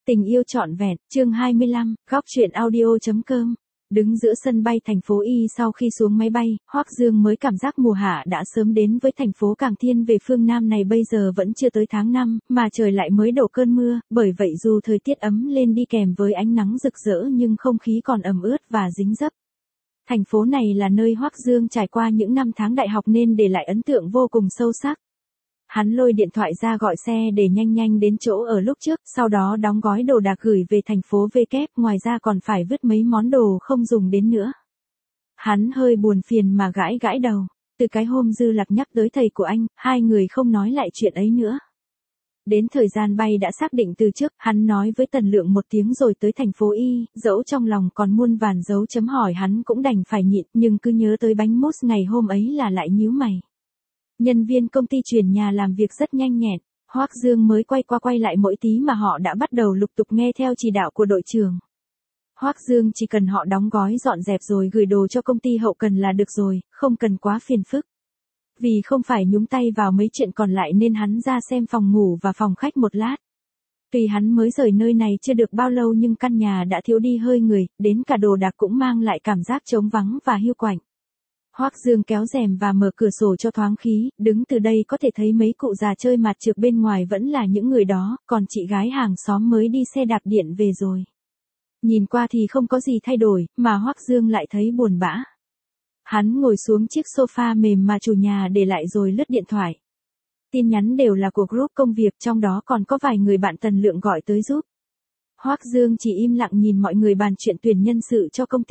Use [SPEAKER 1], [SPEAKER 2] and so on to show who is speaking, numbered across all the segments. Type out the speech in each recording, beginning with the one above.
[SPEAKER 1] Tình yêu trọn vẹn, chương 25, góc truyện audio.com. Đứng giữa sân bay thành phố Y sau khi xuống máy bay, Hoắc Dương mới cảm giác mùa hạ đã sớm đến với thành phố càng thiên về phương Nam này. Bây giờ vẫn chưa tới tháng 5, mà trời lại mới đổ cơn mưa, bởi vậy dù thời tiết ấm lên đi kèm với ánh nắng rực rỡ nhưng không khí còn ẩm ướt và dính dấp. Thành phố này là nơi Hoắc Dương trải qua những năm tháng đại học nên để lại ấn tượng vô cùng sâu sắc. Hắn lôi điện thoại ra gọi xe để nhanh đến chỗ ở lúc trước, sau đó đóng gói đồ đạc gửi về thành phố V kép, ngoài ra còn phải vứt mấy món đồ không dùng đến nữa. Hắn hơi buồn phiền mà gãi đầu, từ cái hôm Dư Lạc nhắc tới thầy của anh, hai người không nói lại chuyện ấy nữa. Đến thời gian bay đã xác định từ trước, hắn nói với Tần Lượng một tiếng rồi tới thành phố Y, dẫu trong lòng còn muôn vàn dấu chấm hỏi hắn cũng đành phải nhịn, nhưng cứ nhớ tới bánh mousse ngày hôm ấy là lại nhíu mày. Nhân viên công ty chuyển nhà làm việc rất nhanh nhẹn, Hoắc Dương mới quay lại mỗi tí mà họ đã bắt đầu lục tục nghe theo chỉ đạo của đội trưởng. Hoắc Dương chỉ cần họ đóng gói dọn dẹp rồi gửi đồ cho công ty hậu cần là được rồi, không cần quá phiền phức. Vì không phải nhúng tay vào mấy chuyện còn lại nên hắn ra xem phòng ngủ và phòng khách một lát. Tuy hắn mới rời nơi này chưa được bao lâu nhưng căn nhà đã thiếu đi hơi người, đến cả đồ đạc cũng mang lại cảm giác trống vắng và hiu quạnh. Hoắc Dương kéo rèm và mở cửa sổ cho thoáng khí, đứng từ đây có thể thấy mấy cụ già chơi mạt trược bên ngoài vẫn là những người đó, còn chị gái hàng xóm mới đi xe đạp điện về rồi. Nhìn qua thì không có gì thay đổi, mà Hoắc Dương lại thấy buồn bã. Hắn ngồi xuống chiếc sofa mềm mà chủ nhà để lại rồi lướt điện thoại. Tin nhắn đều là của group công việc, trong đó còn có vài người bạn Tần Lượng gọi tới giúp. Hoắc Dương chỉ im lặng nhìn mọi người bàn chuyện tuyển nhân sự cho công ty.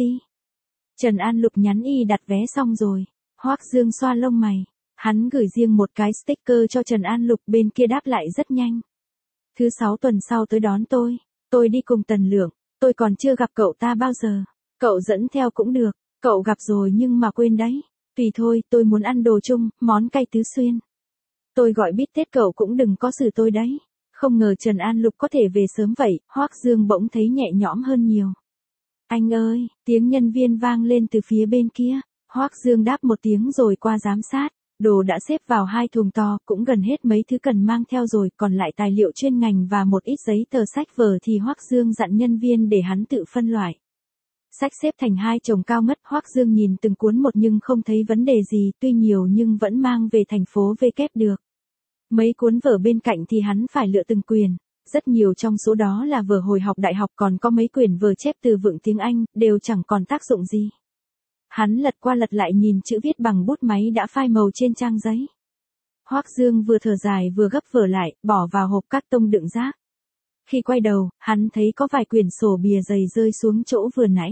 [SPEAKER 1] Trần An Lục nhắn y đặt vé xong rồi. Hoắc Dương xoa lông mày. Hắn gửi riêng một cái sticker cho Trần An Lục, bên kia đáp lại rất nhanh. Thứ 6 tuần sau tới đón tôi. Tôi đi cùng Tần Lượng. Tôi còn chưa gặp cậu ta bao giờ. Cậu dẫn theo cũng được. Cậu gặp rồi nhưng mà quên đấy. Tùy thôi, tôi muốn ăn đồ chung, món cay Tứ Xuyên. Tôi gọi bít tết cậu cũng đừng có xử tôi đấy. Không ngờ Trần An Lục có thể về sớm vậy. Hoắc Dương bỗng thấy nhẹ nhõm hơn nhiều. Anh ơi, tiếng nhân viên vang lên từ phía bên kia. Hoắc Dương đáp một tiếng rồi qua giám sát. Đồ đã xếp vào 2 thùng to, cũng gần hết mấy thứ cần mang theo rồi, còn lại tài liệu chuyên ngành và một ít giấy tờ sách vở thì Hoắc Dương dặn nhân viên để hắn tự phân loại. Sách xếp thành 2 chồng cao ngất, Hoắc Dương nhìn từng cuốn một nhưng không thấy vấn đề gì, tuy nhiều nhưng vẫn mang về thành phố V kép được. Mấy cuốn vở bên cạnh thì hắn phải lựa từng quyển. Rất nhiều trong số đó là vở hồi học đại học, còn có mấy quyển vở chép từ vựng tiếng Anh, đều chẳng còn tác dụng gì. Hắn lật qua lật lại nhìn chữ viết bằng bút máy đã phai màu trên trang giấy. Hoắc Dương vừa thở dài vừa gấp vở lại, bỏ vào hộp cát tông đựng rác. Khi quay đầu, hắn thấy có vài quyển sổ bìa dày rơi xuống chỗ vừa nãy.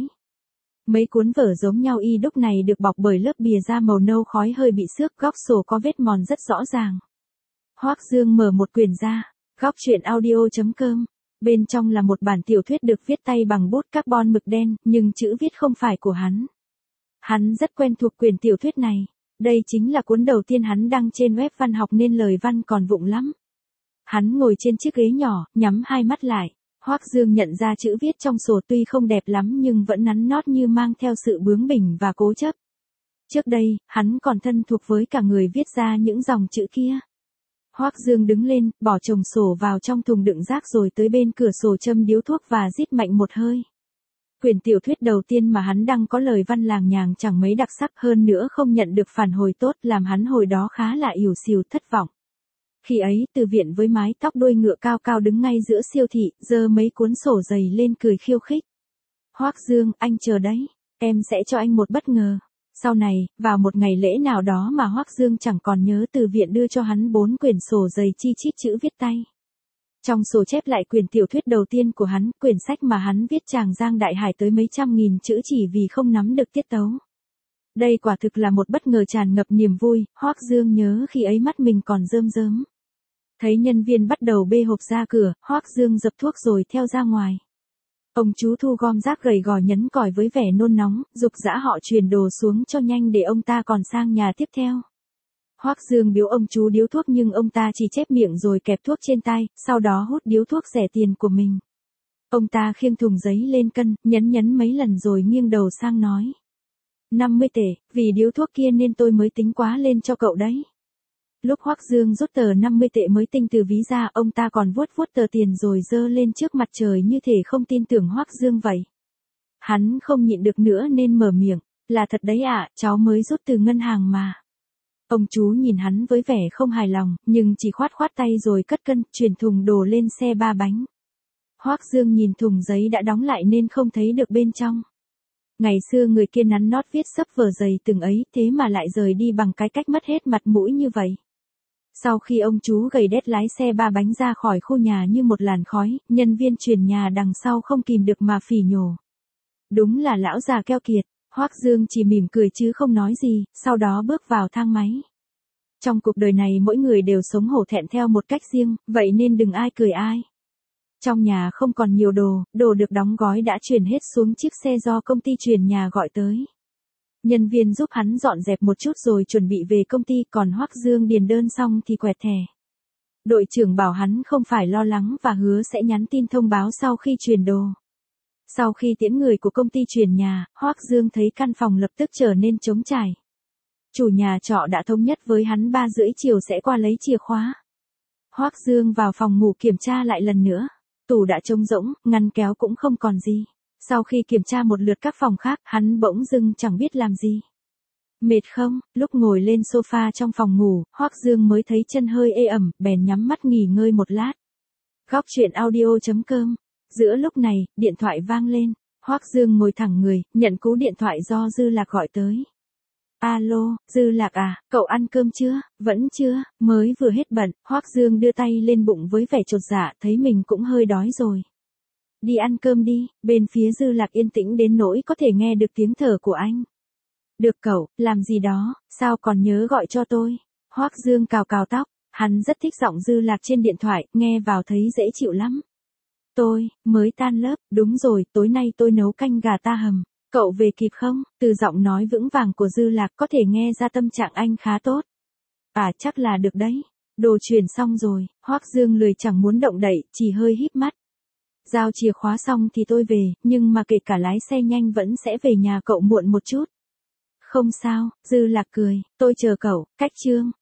[SPEAKER 1] Mấy cuốn vở giống nhau y đúc này được bọc bởi lớp bìa da màu nâu khói hơi bị xước, góc sổ có vết mòn rất rõ ràng. Hoắc Dương mở một quyển ra. Góc truyện audio.com. Bên trong là một bản tiểu thuyết được viết tay bằng bút carbon mực đen, nhưng chữ viết không phải của hắn. Hắn rất quen thuộc quyển tiểu thuyết này. Đây chính là cuốn đầu tiên hắn đăng trên web văn học nên lời văn còn vụng lắm. Hắn ngồi trên chiếc ghế nhỏ, nhắm hai mắt lại. Hoắc Dương nhận ra chữ viết trong sổ tuy không đẹp lắm nhưng vẫn nắn nót như mang theo sự bướng bỉnh và cố chấp. Trước đây, hắn còn thân thuộc với cả người viết ra những dòng chữ kia. Hoắc Dương đứng lên, bỏ chồng sổ vào trong thùng đựng rác rồi tới bên cửa sổ châm điếu thuốc và rít mạnh một hơi. Quyển tiểu thuyết đầu tiên mà hắn đăng có lời văn làng nhàng chẳng mấy đặc sắc, hơn nữa không nhận được phản hồi tốt, làm hắn hồi đó khá là ỉu xìu thất vọng. Khi ấy, Từ Viện với mái tóc đuôi ngựa cao cao đứng ngay giữa siêu thị, giơ mấy cuốn sổ dày lên cười khiêu khích. Hoắc Dương, anh chờ đấy, em sẽ cho anh một bất ngờ. Sau này, vào một ngày lễ nào đó mà Hoắc Dương chẳng còn nhớ, Từ Viện đưa cho hắn 4 quyển sổ dày chi chít chữ viết tay. Trong sổ chép lại quyển tiểu thuyết đầu tiên của hắn, quyển sách mà hắn viết tràng giang đại hải tới mấy trăm nghìn chữ chỉ vì không nắm được tiết tấu. Đây quả thực là một bất ngờ tràn ngập niềm vui. Hoắc Dương nhớ khi ấy mắt mình còn rơm rớm. Thấy nhân viên bắt đầu bê hộp ra cửa, Hoắc Dương dập thuốc rồi theo ra ngoài. Ông chú thu gom rác gầy gò nhấn còi với vẻ nôn nóng, giục giã họ truyền đồ xuống cho nhanh để ông ta còn sang nhà tiếp theo. Hoắc Dương biếu ông chú điếu thuốc nhưng ông ta chỉ chép miệng rồi kẹp thuốc trên tay, sau đó hút điếu thuốc rẻ tiền của mình. Ông ta khiêng thùng giấy lên cân, nhấn mấy lần rồi nghiêng đầu sang nói. 50 tệ, vì điếu thuốc kia nên tôi mới tính quá lên cho cậu đấy. Lúc Hoắc Dương rút tờ 50 tệ mới tinh từ ví ra, ông ta còn vuốt vuốt tờ tiền rồi giơ lên trước mặt trời như thể không tin tưởng Hoắc Dương vậy. Hắn không nhịn được nữa nên mở miệng, là thật đấy ạ, cháu mới rút từ ngân hàng mà. Ông chú nhìn hắn với vẻ không hài lòng, nhưng chỉ khoát khoát tay rồi cất cân, chuyển thùng đồ lên xe ba bánh. Hoắc Dương nhìn thùng giấy đã đóng lại nên không thấy được bên trong. Ngày xưa người kia nắn nót viết sấp vở dày từng ấy, thế mà lại rời đi bằng cái cách mất hết mặt mũi như vậy. Sau khi ông chú gầy đét lái xe ba bánh ra khỏi khu nhà như một làn khói, nhân viên chuyển nhà đằng sau không kìm được mà phỉ nhổ. Đúng là lão già keo kiệt. Hoắc Dương chỉ mỉm cười chứ không nói gì, sau đó bước vào thang máy. Trong cuộc đời này mỗi người đều sống hổ thẹn theo một cách riêng, vậy nên đừng ai cười ai. Trong nhà không còn nhiều đồ được đóng gói đã chuyển hết xuống chiếc xe do công ty chuyển nhà gọi tới. Nhân viên giúp hắn dọn dẹp một chút rồi chuẩn bị về công ty, còn Hoắc Dương điền đơn xong thì quẹt thẻ. Đội trưởng bảo hắn không phải lo lắng và hứa sẽ nhắn tin thông báo sau khi chuyển đồ. Sau khi tiễn người của công ty chuyển nhà, Hoắc Dương thấy căn phòng lập tức trở nên trống trải. Chủ nhà trọ đã thống nhất với hắn 3:30 chiều sẽ qua lấy chìa khóa. Hoắc Dương vào phòng ngủ kiểm tra lại lần nữa. Tủ đã trống rỗng, ngăn kéo cũng không còn gì. Sau khi kiểm tra một lượt các phòng khác, hắn bỗng dưng chẳng biết làm gì. Mệt không? Lúc ngồi lên sofa trong phòng ngủ, Hoắc Dương mới thấy chân hơi ê ẩm, bèn nhắm mắt nghỉ ngơi một lát. Góc chuyện audio.com. Giữa lúc này, điện thoại vang lên. Hoắc Dương ngồi thẳng người, nhận cú điện thoại do Dư Lạc gọi tới. Alo, Dư Lạc à, cậu ăn cơm chưa? Vẫn chưa, mới vừa hết bận. Hoắc Dương đưa tay lên bụng với vẻ chột dạ, thấy mình cũng hơi đói rồi. Đi ăn cơm đi. Bên phía Dư Lạc yên tĩnh đến nỗi có thể nghe được tiếng thở của anh. Được cậu, làm gì đó, sao còn nhớ gọi cho tôi? Hoắc Dương cào cào tóc, hắn rất thích giọng Dư Lạc trên điện thoại, nghe vào thấy dễ chịu lắm. Tôi, mới tan lớp, đúng rồi, tối nay tôi nấu canh gà ta hầm. Cậu về kịp không? Từ giọng nói vững vàng của Dư Lạc có thể nghe ra tâm trạng anh khá tốt. À chắc là được đấy. Đồ chuyển xong rồi, Hoắc Dương lười chẳng muốn động đậy, chỉ hơi híp mắt. Giao chìa khóa xong thì tôi về, nhưng mà kể cả lái xe nhanh vẫn sẽ về nhà cậu muộn một chút. Không sao, Dư Lạc cười, tôi chờ cậu, cách chương.